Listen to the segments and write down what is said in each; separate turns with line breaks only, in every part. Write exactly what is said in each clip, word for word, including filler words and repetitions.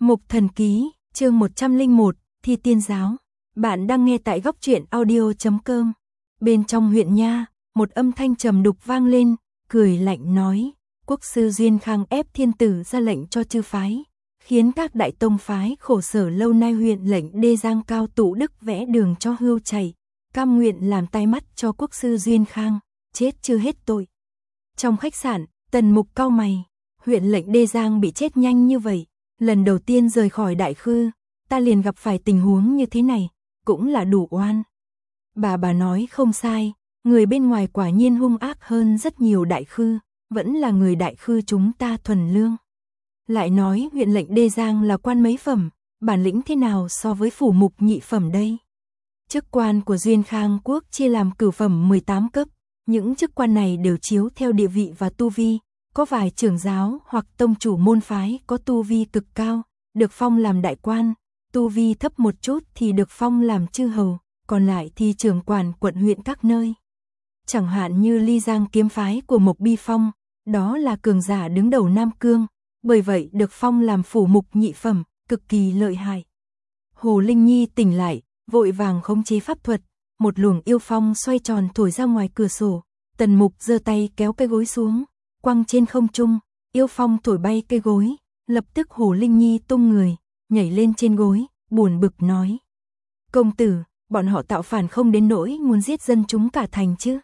Mục Thần Ký, chương một trăm lẻ một, Thi Tiên Giáo. Bạn đang nghe tại góc truyện audio chấm com. Bên trong huyện nha, một âm thanh trầm đục vang lên, cười lạnh nói, quốc sư Duyên Khang ép thiên tử ra lệnh cho chư phái, khiến các đại tông phái khổ sở lâu nay huyện lệnh đê giang cao tụ đức vẽ đường cho hươu chạy, cam nguyện làm tai mắt cho quốc sư Duyên Khang, chết chưa hết tội. Trong khách sạn, Tần Mục cau mày, huyện lệnh đê giang bị chết nhanh như vậy, lần đầu tiên rời khỏi Đại Khư, ta liền gặp phải tình huống như thế này, cũng là đủ oan. Bà bà nói không sai, người bên ngoài quả nhiên hung ác hơn rất nhiều Đại Khư, vẫn là người Đại Khư chúng ta thuần lương. Lại nói huyện lệnh đê giang là quan mấy phẩm, bản lĩnh thế nào so với phủ mục nhị phẩm đây? Chức quan của Duyên Khang quốc chia làm cửu phẩm mười tám cấp, những chức quan này đều chiếu theo địa vị và tu vi, có vài trưởng giáo hoặc tông chủ môn phái có tu vi cực cao, được phong làm đại quan, tu vi thấp một chút thì được phong làm chư hầu, còn lại thì trưởng quản quận huyện các nơi. Chẳng hạn như Ly Giang kiếm phái của Mộc Bi Phong, đó là cường giả đứng đầu Nam Cương, bởi vậy được phong làm phủ mục nhị phẩm, cực kỳ lợi hại. Hồ Linh Nhi tỉnh lại, vội vàng khống chế pháp thuật, một luồng yêu phong xoay tròn thổi ra ngoài cửa sổ, Tần Mục giơ tay kéo cây gối xuống, quăng trên không trung, yêu phong thổi bay cây gối, lập tức Hồ Linh Nhi tung người, nhảy lên trên gối, buồn bực nói. Công tử, bọn họ tạo phản không đến nỗi muốn giết dân chúng cả thành chứ?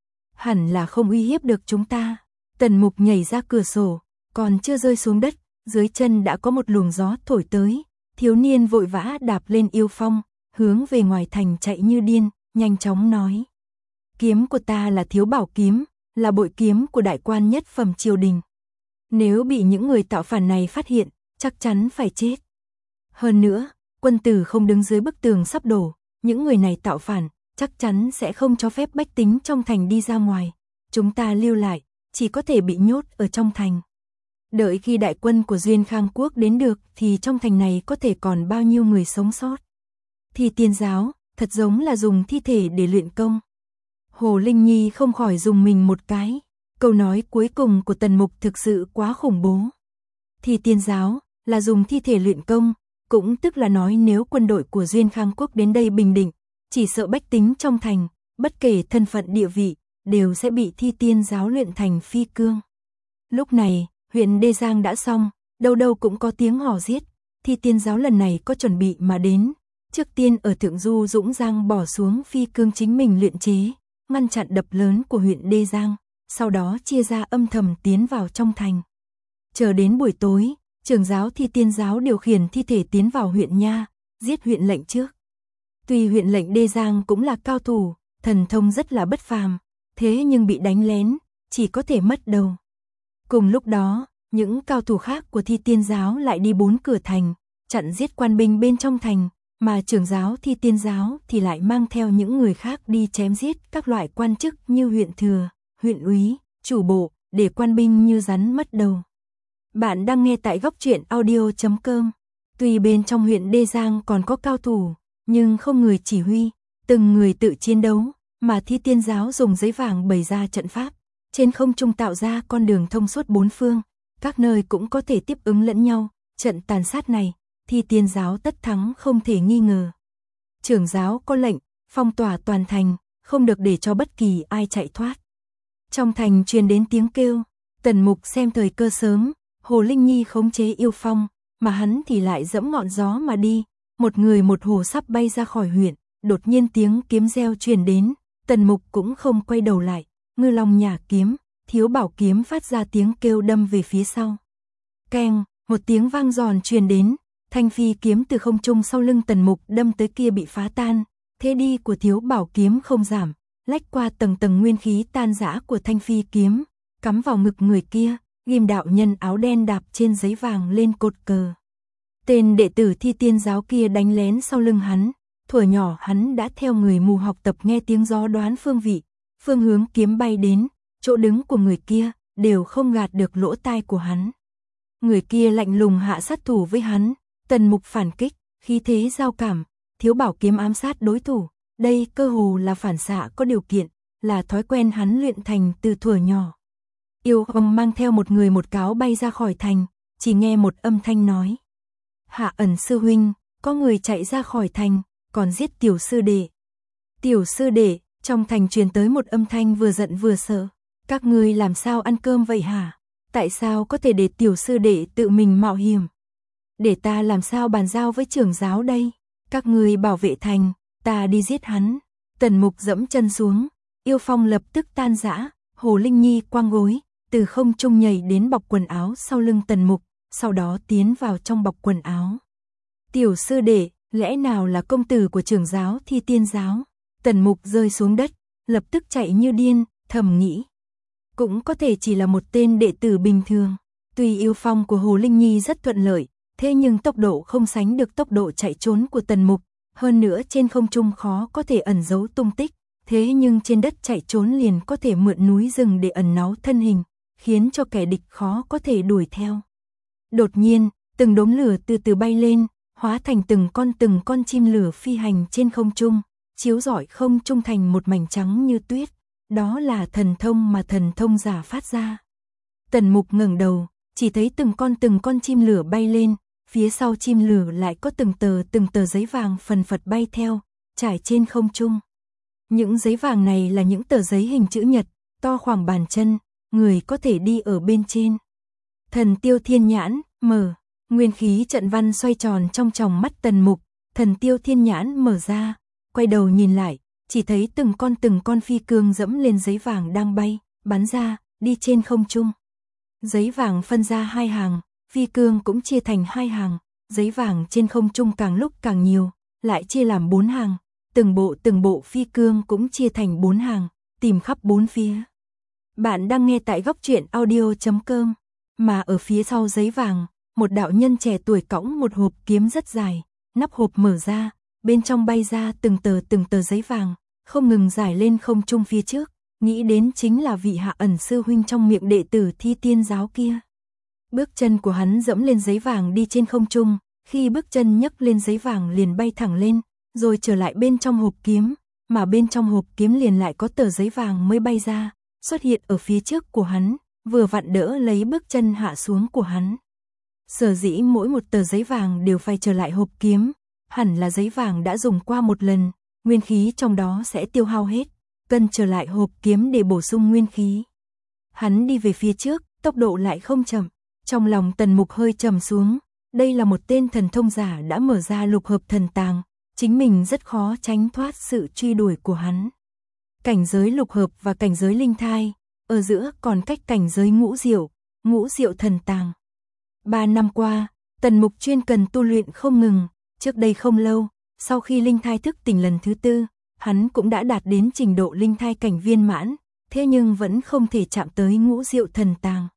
Hẳn là không uy hiếp được chúng ta. Tần Mục nhảy ra cửa sổ, còn chưa rơi xuống đất, dưới chân đã có một luồng gió thổi tới, thiếu niên vội vã đạp lên yêu phong, hướng về ngoài thành chạy như điên, nhanh chóng nói. Kiếm của ta là Thiếu Bảo kiếm, là bội kiếm của đại quan nhất phẩm triều đình. Nếu bị những người tạo phản này phát hiện, chắc chắn phải chết. Hơn nữa, quân tử không đứng dưới bức tường sắp đổ, những người này tạo phản, chắc chắn sẽ không cho phép bách tính trong thành đi ra ngoài. Chúng ta lưu lại, chỉ có thể bị nhốt ở trong thành. Đợi khi đại quân của Duyên Khang quốc đến được thì trong thành này có thể còn bao nhiêu người sống sót. Thi Tiên Giáo, thật giống là dùng thi thể để luyện công. Hồ Linh Nhi không khỏi dùng mình một cái, câu nói cuối cùng của Tần Mục thực sự quá khủng bố. Thi Tiên Giáo là dùng thi thể luyện công, cũng tức là nói nếu quân đội của Duyên Khang quốc đến đây bình định, chỉ sợ bách tính trong thành, bất kể thân phận địa vị, đều sẽ bị Thi Tiên Giáo luyện thành phi cương. Lúc này, huyện Đê Giang đã xong, đâu đâu cũng có tiếng hò giết, Thi Tiên Giáo lần này có chuẩn bị mà đến. Trước tiên ở Thượng Du Dũng Giang bỏ xuống phi cương chính mình luyện chế, ngăn chặn đập lớn của huyện Đê Giang, sau đó chia ra âm thầm tiến vào trong thành. Chờ đến buổi tối, trưởng giáo Thi Tiên Giáo điều khiển thi thể tiến vào huyện nha, giết huyện lệnh trước. Tuy huyện lệnh Đê Giang cũng là cao thủ, thần thông rất là bất phàm, thế nhưng bị đánh lén, chỉ có thể mất đầu. Cùng lúc đó, những cao thủ khác của Thi Tiên Giáo lại đi bốn cửa thành, chặn giết quan binh bên trong thành, mà trưởng giáo Thi Tiên Giáo thì lại mang theo những người khác đi chém giết các loại quan chức như huyện thừa, huyện úy, chủ bộ, để quan binh như rắn mất đầu. Bạn đang nghe tại góc truyện audio chấm com. Tuy bên trong huyện Đê Giang còn có cao thủ, nhưng không người chỉ huy, từng người tự chiến đấu, mà Thi Tiên Giáo dùng giấy vàng bày ra trận pháp, trên không trung tạo ra con đường thông suốt bốn phương, các nơi cũng có thể tiếp ứng lẫn nhau, trận tàn sát này, Thi Tiên Giáo tất thắng không thể nghi ngờ. Trưởng giáo có lệnh, phong tỏa toàn thành, không được để cho bất kỳ ai chạy thoát. Trong thành truyền đến tiếng kêu, Tần Mục xem thời cơ sớm, Hồ Linh Nhi khống chế yêu phong, mà hắn thì lại dẫm ngọn gió mà đi, một người một hồ sắp bay ra khỏi huyện, đột nhiên tiếng kiếm reo truyền đến, Tần Mục cũng không quay đầu lại, Ngư Long Nhả kiếm, Thiếu Bảo kiếm phát ra tiếng kêu đâm về phía sau. Keng, một tiếng vang giòn truyền đến, thanh phi kiếm từ không trung sau lưng Tần Mục đâm tới kia bị phá tan, thế đi của Thiếu Bảo kiếm không giảm, lách qua tầng tầng nguyên khí tan rã của thanh phi kiếm, cắm vào ngực người kia, ghim đạo nhân áo đen đạp trên giấy vàng lên cột cờ. Tên đệ tử Thi Tiên Giáo kia đánh lén sau lưng hắn, thuở nhỏ hắn đã theo người mù học tập nghe tiếng gió đoán phương vị, phương hướng kiếm bay đến, chỗ đứng của người kia, đều không gạt được lỗ tai của hắn. Người kia lạnh lùng hạ sát thủ với hắn, Tần Mục phản kích, khí thế giao cảm, Thiếu Bảo kiếm ám sát đối thủ, đây cơ hồ là phản xạ có điều kiện, là thói quen hắn luyện thành từ thuở nhỏ. Yêu Phong mang theo một người một cáo bay ra khỏi thành, chỉ nghe một âm thanh nói. Hạ Ẩn sư huynh, có người chạy ra khỏi thành, còn giết tiểu sư đệ. Tiểu sư đệ, trong thành truyền tới một âm thanh vừa giận vừa sợ. Các ngươi làm sao ăn cơm vậy hả? Tại sao có thể để tiểu sư đệ tự mình mạo hiểm? Để ta làm sao bàn giao với trưởng giáo đây? Các ngươi bảo vệ thành, ta đi giết hắn. Tần Mục dẫm chân xuống, yêu phong lập tức tan rã. Hồ Linh Nhi quăng gối, từ không trung nhảy đến bọc quần áo sau lưng Tần Mục, sau đó tiến vào trong bọc quần áo. Tiểu sư đệ, lẽ nào là công tử của trưởng giáo Thi Tiên giáo? Tần Mục rơi xuống đất, lập tức chạy như điên, thầm nghĩ. Cũng có thể chỉ là một tên đệ tử bình thường. Tuy yêu phong của Hồ Linh Nhi rất thuận lợi, thế nhưng tốc độ không sánh được tốc độ chạy trốn của Tần Mục. Hơn nữa trên không trung khó có thể ẩn giấu tung tích, thế nhưng trên đất chạy trốn liền có thể mượn núi rừng để ẩn náu thân hình, khiến cho kẻ địch khó có thể đuổi theo. Đột nhiên, từng đốm lửa từ từ bay lên, hóa thành từng con từng con chim lửa phi hành trên không trung, chiếu rọi không trung thành một mảnh trắng như tuyết. Đó là thần thông mà thần thông giả phát ra. Tần Mục ngẩng đầu, chỉ thấy từng con từng con chim lửa bay lên, phía sau chim lửa lại có từng tờ từng tờ giấy vàng phần phật bay theo, trải trên không trung. Những giấy vàng này là những tờ giấy hình chữ nhật, to khoảng bàn chân, người có thể đi ở bên trên. Thần tiêu thiên nhãn, mở, nguyên khí trận văn xoay tròn trong tròng mắt Tần Mục, thần tiêu thiên nhãn mở ra, quay đầu nhìn lại, chỉ thấy từng con từng con phi cương dẫm lên giấy vàng đang bay, bắn ra, đi trên không trung. Giấy vàng phân ra hai hàng, phi cương cũng chia thành hai hàng, giấy vàng trên không trung càng lúc càng nhiều, lại chia làm bốn hàng, từng bộ từng bộ phi cương cũng chia thành bốn hàng, tìm khắp bốn phía. Bạn đang nghe tại góc truyện audio chấm com, mà ở phía sau giấy vàng, một đạo nhân trẻ tuổi cõng một hộp kiếm rất dài, nắp hộp mở ra, bên trong bay ra từng tờ từng tờ giấy vàng, không ngừng rải lên không trung phía trước, nghĩ đến chính là vị Hạ Ẩn sư huynh trong miệng đệ tử Thi Tiên giáo kia. Bước chân của hắn dẫm lên giấy vàng đi trên không trung, khi bước chân nhấc lên giấy vàng liền bay thẳng lên, rồi trở lại bên trong hộp kiếm, mà bên trong hộp kiếm liền lại có tờ giấy vàng mới bay ra, xuất hiện ở phía trước của hắn, vừa vặn đỡ lấy bước chân hạ xuống của hắn. Sở dĩ mỗi một tờ giấy vàng đều phải trở lại hộp kiếm, hẳn là giấy vàng đã dùng qua một lần, nguyên khí trong đó sẽ tiêu hao hết, cần trở lại hộp kiếm để bổ sung nguyên khí. Hắn đi về phía trước, tốc độ lại không chậm, trong lòng Tần Mục hơi trầm xuống, đây là một tên thần thông giả đã mở ra lục hợp thần tàng, chính mình rất khó tránh thoát sự truy đuổi của hắn. Cảnh giới lục hợp và cảnh giới linh thai, ở giữa còn cách cảnh giới ngũ diệu, ngũ diệu thần tàng. Ba năm qua, Tần Mục chuyên cần tu luyện không ngừng, trước đây không lâu, sau khi linh thai thức tỉnh lần thứ tư, hắn cũng đã đạt đến trình độ linh thai cảnh viên mãn, thế nhưng vẫn không thể chạm tới ngũ diệu thần tàng.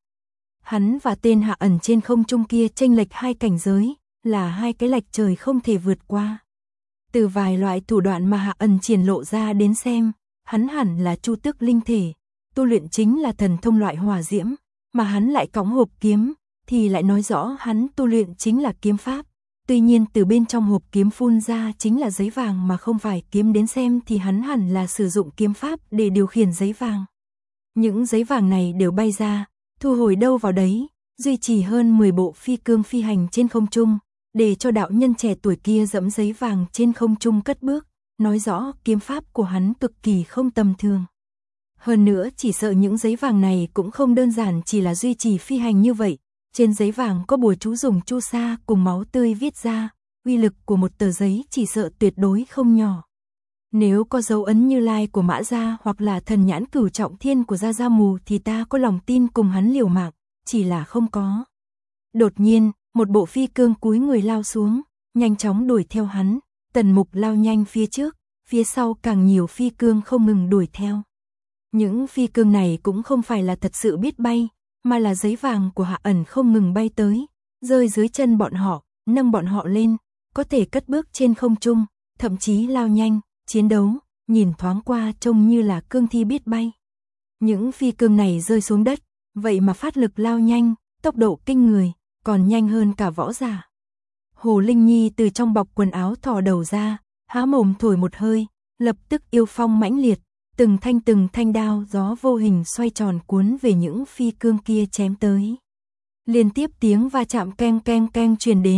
Hắn và tên Hạ Ẩn trên không trung kia chênh lệch hai cảnh giới, là hai cái lệch trời không thể vượt qua. Từ vài loại thủ đoạn mà Hạ Ẩn triển lộ ra đến xem, hắn hẳn là chu tước linh thể, tu luyện chính là thần thông loại hỏa diễm, mà hắn lại cõng hộp kiếm, thì lại nói rõ hắn tu luyện chính là kiếm pháp. Tuy nhiên từ bên trong hộp kiếm phun ra chính là giấy vàng mà không phải kiếm đến xem thì hắn hẳn là sử dụng kiếm pháp để điều khiển giấy vàng. Những giấy vàng này đều bay ra, thu hồi đâu vào đấy, duy trì hơn mười bộ phi cương phi hành trên không trung, để cho đạo nhân trẻ tuổi kia dẫm giấy vàng trên không trung cất bước, nói rõ kiếm pháp của hắn cực kỳ không tầm thường. Hơn nữa chỉ sợ những giấy vàng này cũng không đơn giản chỉ là duy trì phi hành như vậy, trên giấy vàng có bùa chú dùng chu sa cùng máu tươi viết ra, uy lực của một tờ giấy chỉ sợ tuyệt đối không nhỏ. Nếu có dấu ấn Như Lai của Mã Gia hoặc là thần nhãn Cửu Trọng Thiên của Gia Gia Mù thì ta có lòng tin cùng hắn liều mạng, chỉ là không có. Đột nhiên, một bộ phi cương cúi người lao xuống, nhanh chóng đuổi theo hắn, Tần Mục lao nhanh phía trước, phía sau càng nhiều phi cương không ngừng đuổi theo. Những phi cương này cũng không phải là thật sự biết bay, mà là giấy vàng của Hạ Ẩn không ngừng bay tới, rơi dưới chân bọn họ, nâng bọn họ lên, có thể cất bước trên không trung, thậm chí lao nhanh, chiến đấu, nhìn thoáng qua trông như là cương thi biết bay. Những phi cương này rơi xuống đất, vậy mà phát lực lao nhanh, tốc độ kinh người, còn nhanh hơn cả võ giả. Hồ Linh Nhi từ trong bọc quần áo thò đầu ra, há mồm thổi một hơi, lập tức yêu phong mãnh liệt, từng thanh từng thanh đao gió vô hình xoay tròn cuốn về những phi cương kia chém tới. Liên tiếp tiếng va chạm keng keng keng truyền đến,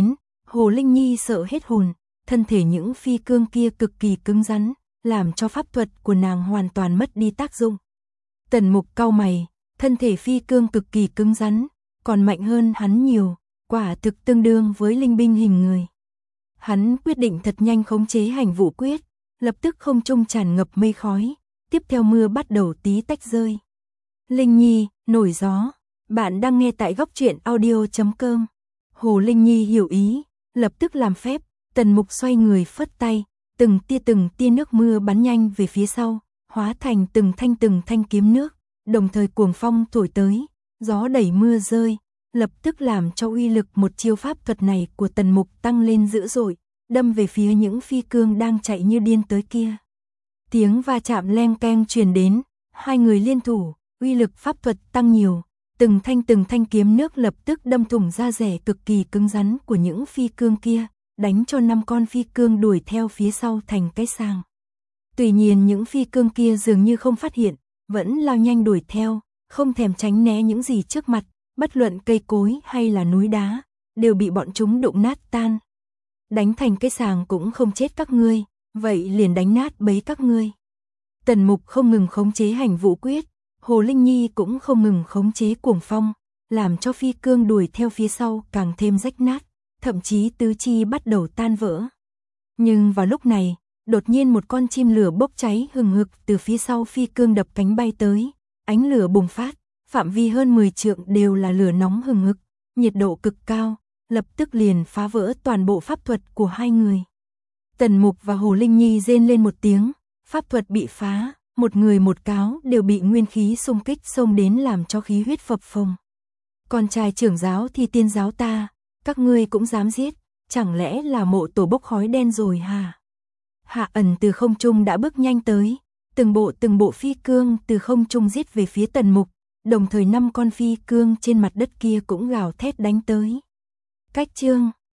Hồ Linh Nhi sợ hết hồn, thân thể những phi cương kia cực kỳ cứng rắn, làm cho pháp thuật của nàng hoàn toàn mất đi tác dụng. Tần Mục cau mày, thân thể phi cương cực kỳ cứng rắn, còn mạnh hơn hắn nhiều, quả thực tương đương với linh binh hình người. Hắn quyết định thật nhanh khống chế hành vũ quyết, lập tức không trung tràn ngập mây khói, tiếp theo mưa bắt đầu tí tách rơi. Linh Nhi, nổi gió, bạn đang nghe tại góc truyện audio chấm com. Hồ Linh Nhi hiểu ý, lập tức làm phép, Tần Mục xoay người phất tay, từng tia từng tia nước mưa bắn nhanh về phía sau, hóa thành từng thanh từng thanh kiếm nước, đồng thời cuồng phong thổi tới, gió đẩy mưa rơi, lập tức làm cho uy lực một chiêu pháp thuật này của Tần Mục tăng lên dữ dội, đâm về phía những phi cương đang chạy như điên tới kia. Tiếng va chạm leng keng truyền đến, hai người liên thủ, uy lực pháp thuật tăng nhiều, từng thanh từng thanh kiếm nước lập tức đâm thủng da rẻ cực kỳ cứng rắn của những phi cương kia, đánh cho năm con phi cương đuổi theo phía sau thành cái sàng. Tuy nhiên những phi cương kia dường như không phát hiện, vẫn lao nhanh đuổi theo, không thèm tránh né những gì trước mặt, bất luận cây cối hay là núi đá, đều bị bọn chúng đụng nát tan. Đánh thành cái sàng cũng không chết các ngươi, vậy liền đánh nát bấy các ngươi. Tần Mục không ngừng khống chế hành vũ quyết, Hồ Linh Nhi cũng không ngừng khống chế cuồng phong, làm cho phi cương đuổi theo phía sau càng thêm rách nát, thậm chí tứ chi bắt đầu tan vỡ. Nhưng vào lúc này, đột nhiên một con chim lửa bốc cháy hừng hực từ phía sau phi cương đập cánh bay tới, ánh lửa bùng phát, phạm vi hơn mười trượng đều là lửa nóng hừng hực, nhiệt độ cực cao, lập tức liền phá vỡ toàn bộ pháp thuật của hai người. Tần Mục và Hồ Linh Nhi rên lên một tiếng, pháp thuật bị phá, một người một cáo đều bị nguyên khí xung kích xông đến làm cho khí huyết phập phồng. Con trai trưởng giáo Thi Tiên giáo ta, các ngươi cũng dám giết, chẳng lẽ là mộ tổ bốc khói đen rồi hả? Hạ Ẩn từ không trung đã bước nhanh tới, từng bộ từng bộ phi cương từ không trung giết về phía Tần Mục, đồng thời năm con phi cương trên mặt đất kia cũng gào thét đánh tới. Cách chương